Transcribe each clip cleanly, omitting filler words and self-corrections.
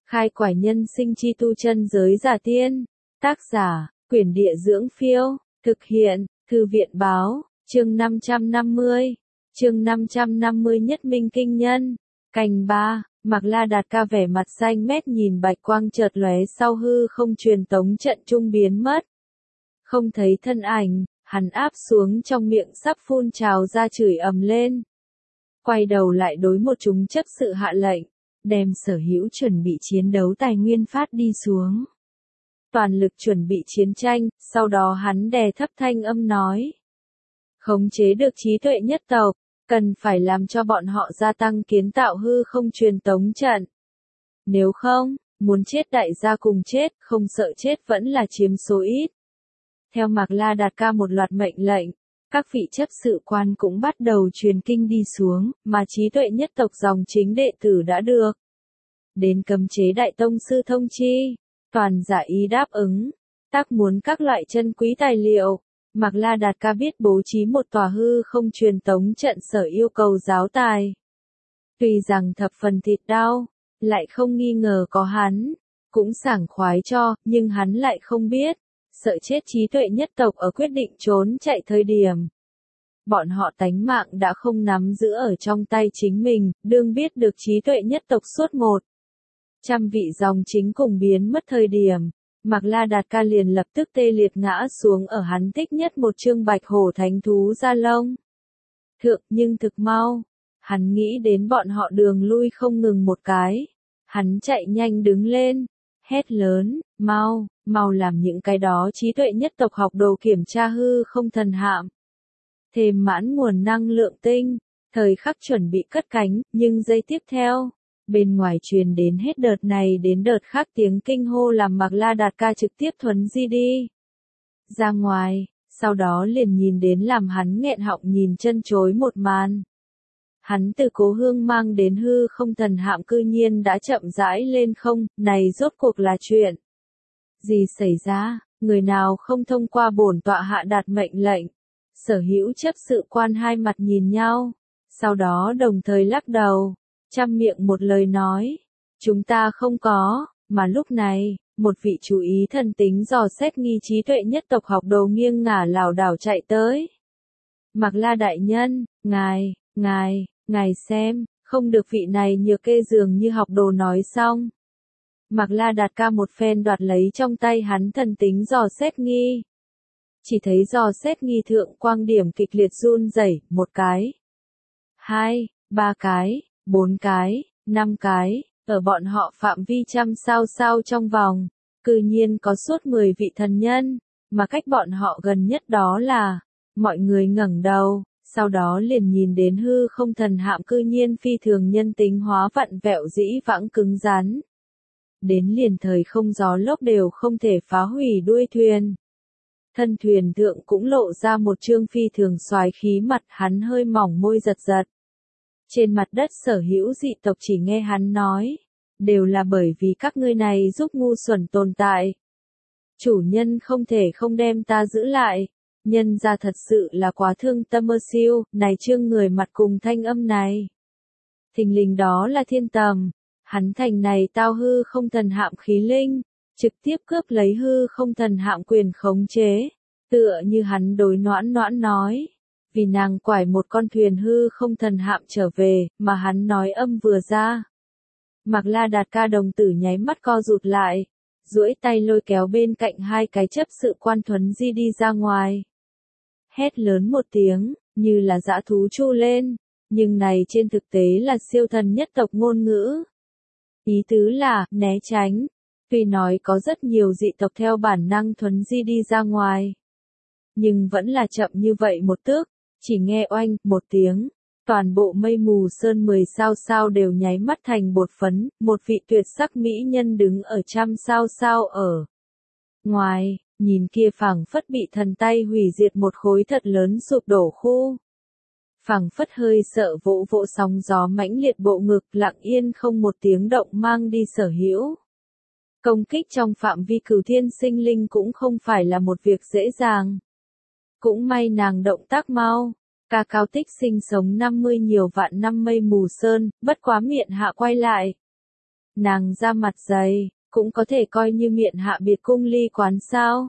Khai quải nhân sinh chi tu chân giới giả tiên. Tác giả, Quyển Địa Dưỡng Phiêu. Thực hiện, Thư viện Báo. Chương 550. Chương 550 Nhất Minh Kinh Nhân. Canh 3. Mạc La Đạt Ca vẻ mặt xanh mét nhìn bạch quang chợt lóe sau hư không truyền tống trận trung biến mất. Không thấy thân ảnh, hắn áp xuống trong miệng sắp phun trào ra chửi ầm lên. Quay đầu lại đối một chúng chấp sự hạ lệnh, đem sở hữu chuẩn bị chiến đấu tài nguyên phát đi xuống. Toàn lực chuẩn bị chiến tranh, sau đó hắn đè thấp thanh âm nói. Khống chế được trí tuệ nhất tộc, cần phải làm cho bọn họ gia tăng kiến tạo hư không truyền tống trận. Nếu không, muốn chết đại gia cùng chết, không sợ chết vẫn là chiếm số ít. Theo Mạc La Đạt Ca một loạt mệnh lệnh, các vị chấp sự quan cũng bắt đầu truyền kinh đi xuống, mà trí tuệ nhất tộc dòng chính đệ tử đã được. Đến cấm chế đại tông sư thông chi, toàn giả ý đáp ứng, tác muốn các loại chân quý tài liệu. Mạc La Đạt Ca biết bố trí một tòa hư không truyền tống trận sở yêu cầu giáo tài. Tuy rằng thập phần thịt đau, lại không nghi ngờ có hắn, cũng sảng khoái cho, nhưng hắn lại không biết, sợ chết trí tuệ nhất tộc ở quyết định trốn chạy thời điểm. Bọn họ tánh mạng đã không nắm giữ ở trong tay chính mình, đương biết được trí tuệ nhất tộc suốt 100 vị dòng chính cùng biến mất thời điểm. Mạc La Đạt Ca liền lập tức tê liệt ngã xuống ở hắn thích nhất một chương bạch hổ thánh thú da lông thượng, nhưng thực mau, hắn nghĩ đến bọn họ đường lui không ngừng một cái, hắn chạy nhanh đứng lên, hét lớn, mau làm những cái đó trí tuệ nhất tộc học đồ kiểm tra hư không thần hạm. Thêm mãn nguồn năng lượng tinh, thời khắc chuẩn bị cất cánh, nhưng giây tiếp theo, bên ngoài truyền đến hết đợt này đến đợt khác tiếng kinh hô làm Mạc La Đạt Ca trực tiếp thuấn di đi ra ngoài, sau đó liền nhìn đến làm hắn nghẹn họng nhìn chân chối một màn. Hắn từ cố hương mang đến hư không thần hạm cư nhiên đã chậm rãi lên không, này rốt cuộc là chuyện gì xảy ra, người nào không thông qua bổn tọa hạ đạt mệnh lệnh. Sở hữu chấp sự quan hai mặt nhìn nhau, sau đó đồng thời lắc đầu. Trăm miệng một lời nói, chúng ta không có, mà lúc này, một vị chú ý thần tính dò xét nghi trí tuệ nhất tộc học đồ nghiêng ngả lảo đảo chạy tới. Mạc La đại nhân, ngài xem, không được vị này nhược kê dường như học đồ nói xong. Mạc La Đạt Ca một phen đoạt lấy trong tay hắn thần tính dò xét nghi. Chỉ thấy dò xét nghi thượng quang điểm kịch liệt run rẩy, 1 cái, 2, 3 cái. 4 cái, 5 cái, ở bọn họ phạm vi trăm sao trong vòng, cư nhiên có suốt 10 vị thần nhân, mà cách bọn họ gần nhất đó là, mọi người ngẩng đầu, sau đó liền nhìn đến hư không thần hạm cư nhiên phi thường nhân tính hóa vặn vẹo dĩ vãng cứng rắn. Đến liền thời không gió lốc đều không thể phá hủy đuôi thuyền. Thân thuyền thượng cũng lộ ra một trương phi thường soái khí mặt, hắn hơi mỏng môi giật giật. Trên mặt đất sở hữu dị tộc chỉ nghe hắn nói, đều là bởi vì các ngươi này giúp ngu xuẩn tồn tại. Chủ nhân không thể không đem ta giữ lại, nhân ra thật sự là quá thương tâm ơ siêu, này trương người mặt cùng thanh âm này. Thình lình đó là Thiên Tầm, hắn thành này tao hư không thần hạm khí linh, trực tiếp cướp lấy hư không thần hạm quyền khống chế, tựa như hắn đối Noãn Noãn nói. Vì nàng quải một con thuyền hư không thần hạm trở về, mà hắn nói âm vừa ra. Mạc La Đạt Ca đồng tử nháy mắt co rụt lại, duỗi tay lôi kéo bên cạnh 2 cái chấp sự quan thuấn di đi ra ngoài. Hét lớn một tiếng, như là dã thú tru lên, nhưng này trên thực tế là siêu thần nhất tộc ngôn ngữ. Ý tứ là, né tránh, tuy nói có rất nhiều dị tộc theo bản năng thuấn di đi ra ngoài. Nhưng vẫn là chậm như vậy một tước. Chỉ nghe oanh, một tiếng, toàn bộ mây mù sơn 10 sao đều nháy mắt thành bột phấn, một vị tuyệt sắc mỹ nhân đứng ở trăm sao ở ngoài, nhìn kia phảng phất bị thần tay hủy diệt một khối thật lớn sụp đổ khu. Phảng phất hơi sợ vỗ sóng gió mãnh liệt bộ ngực, lặng yên không một tiếng động mang đi sở hữu. Công kích trong phạm vi cửu thiên sinh linh cũng không phải là một việc dễ dàng. Cũng may nàng động tác mau, ca cao tích sinh sống 50 nhiều vạn năm mây mù sơn, bất quá miệng hạ quay lại. Nàng ra mặt dày, cũng có thể coi như miện hạ biệt cung ly quán sao.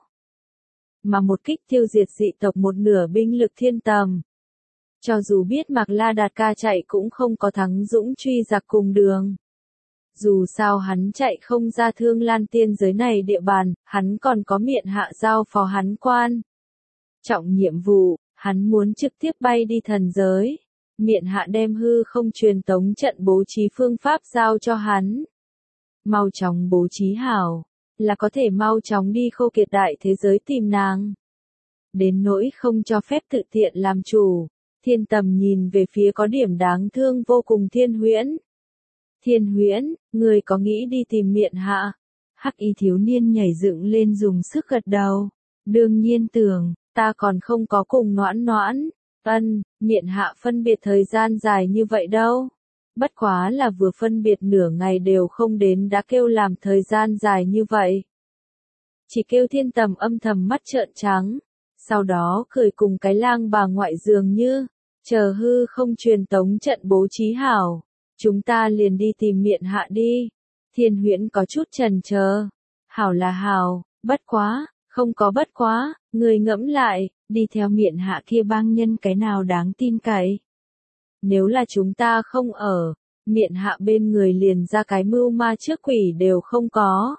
Mà một kích tiêu diệt dị tộc một nửa binh lực Thiên Tầm. Cho dù biết Mạc La Đạt ca chạy cũng không có thắng dũng truy giặc cùng đường. Dù sao hắn chạy không ra Thương Lan tiên giới này địa bàn, hắn còn có miện hạ giao phó hắn quan. Trọng nhiệm vụ, hắn muốn trực tiếp bay đi thần giới. Miện hạ đem hư không truyền tống trận bố trí phương pháp giao cho hắn. Mau chóng bố trí hảo, là có thể mau chóng đi Khô Kiệt đại thế giới tìm nàng. Đến nỗi không cho phép tự tiện làm chủ, Thiên Tầm nhìn về phía có điểm đáng thương vô cùng Thiên Huyễn. Thiên Huyễn, người có nghĩ đi tìm miện hạ? Hắc y thiếu niên nhảy dựng lên dùng sức gật đầu. Đương nhiên tưởng, ta còn không có cùng Noãn Noãn. Miện hạ phân biệt thời gian dài như vậy đâu. Bất quá là vừa phân biệt nửa ngày đều không đến đã kêu làm thời gian dài như vậy. Chỉ kêu Thiên Tầm âm thầm mắt trợn trắng. Sau đó cười cùng cái lang bà ngoại dường như, chờ hư không truyền tống trận bố trí hảo. Chúng ta liền đi tìm miện hạ đi. Thiên Huyễn có chút chần chờ. Hảo là hảo, bất quá, không có bất quá, người ngẫm lại, đi theo miện hạ kia bang nhân cái nào đáng tin cậy. Nếu là chúng ta không ở, miện hạ bên người liền ra cái mưu ma trước quỷ đều không có.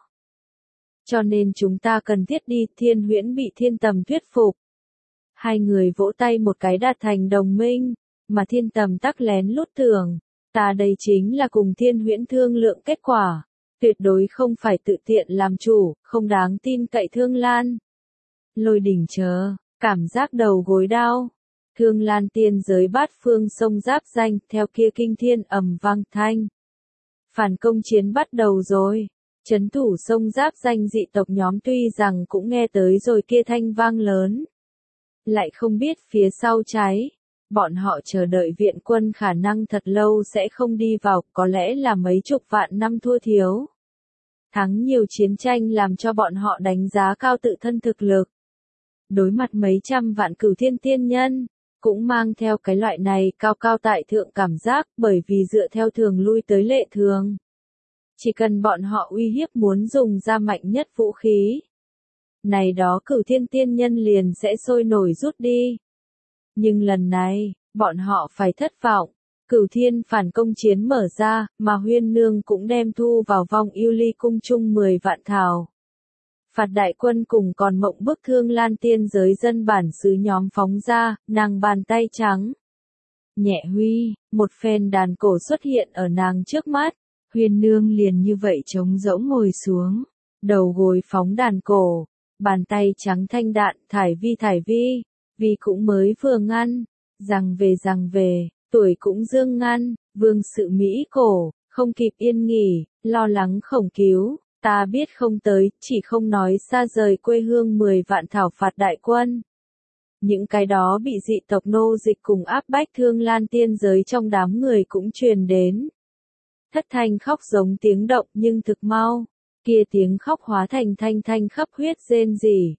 Cho nên chúng ta cần thiết đi. Thiên Huyễn bị Thiên Tầm thuyết phục. Hai người vỗ tay một cái đạt thành đồng minh, mà Thiên Tầm tắc lén lút tưởng. Ta đây chính là cùng Thiên Huyễn thương lượng kết quả. Tuyệt đối không phải tự tiện làm chủ, không đáng tin cậy Thương Lan. Lôi Đỉnh chờ, cảm giác đầu gối đau. Thương Lan tiên giới bát phương sông giáp danh, theo kia kinh thiên ầm vang thanh. Phản công chiến bắt đầu rồi. Trấn thủ sông giáp danh dị tộc nhóm tuy rằng cũng nghe tới rồi kia thanh vang lớn. Lại không biết phía sau cháy. Bọn họ chờ đợi viện quân khả năng thật lâu sẽ không đi vào, có lẽ là mấy chục vạn năm thua thiếu. Thắng nhiều chiến tranh làm cho bọn họ đánh giá cao tự thân thực lực. Đối mặt mấy trăm vạn Cửu Thiên tiên nhân, cũng mang theo cái loại này cao cao tại thượng cảm giác, bởi vì dựa theo thường lui tới lệ thường. Chỉ cần bọn họ uy hiếp muốn dùng ra mạnh nhất vũ khí. Này đó Cửu Thiên tiên nhân liền sẽ sôi nổi rút đi. Nhưng lần này, bọn họ phải thất vọng. Cửu Thiên phản công chiến mở ra, mà Huyên Nương cũng đem thu vào vong yêu ly cung chung 10 vạn thảo. Phạt đại quân cùng còn mộng bức Thương Lan tiên giới dân bản xứ nhóm phóng ra, nàng bàn tay trắng. Nhẹ huy, một phen đàn cổ xuất hiện ở nàng trước mắt. Huyên Nương liền như vậy trống rỗng ngồi xuống, đầu gối phóng đàn cổ, bàn tay trắng thanh đạn thải vi, vì cũng mới vừa ngăn, rằng về, tuổi cũng dương ngăn, vương sự Mỹ cổ, không kịp yên nghỉ, lo lắng khổng cứu, ta biết không tới, chỉ không nói xa rời quê hương 10 vạn thảo phạt đại quân. Những cái đó bị dị tộc nô dịch cùng áp bách Thương Lan tiên giới trong đám người cũng truyền đến. Thất thanh khóc giống tiếng động nhưng thực mau, kia tiếng khóc hóa thành thanh khắp huyết rên rỉ.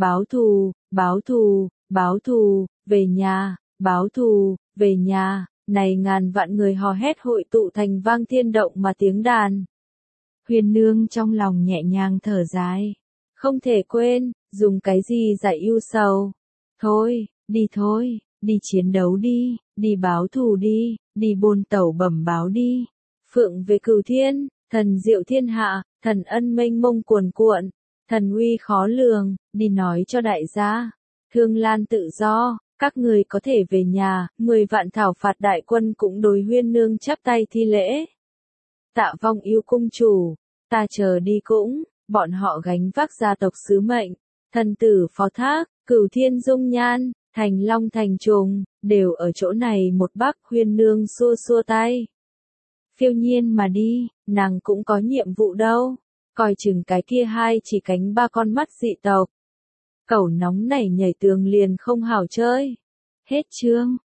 Báo thù, về nhà, báo thù, về nhà, này ngàn vạn người hò hét hội tụ thành vang thiên động mà tiếng đàn. Huyền Nương trong lòng nhẹ nhàng thở dài, không thể quên, dùng cái gì giải ưu sầu. Thôi, đi chiến đấu đi báo thù đi bôn tẩu bẩm báo đi. Phượng về Cửu Thiên, thần diệu thiên hạ, thần ân mênh mông cuồn cuộn, thần uy khó lường, đi nói cho đại gia. Thương Lan tự do, các người có thể về nhà. 10 vạn thảo phạt đại quân cũng đối Huyên Nương chắp tay thi lễ. Tạ vong yêu cung chủ, ta chờ đi cũng, bọn họ gánh vác gia tộc sứ mệnh, thần tử phó thác, Cửu Thiên dung nhan, Thành Long Thành Trùng, đều ở chỗ này một bắc. Huyên Nương xua xua tay. Phiêu nhiên mà đi, nàng cũng có nhiệm vụ đâu, coi chừng cái kia hai chỉ cánh ba con mắt dị tộc. Cẩu nóng nảy nhảy tường liền không hảo chơi. Hết chương.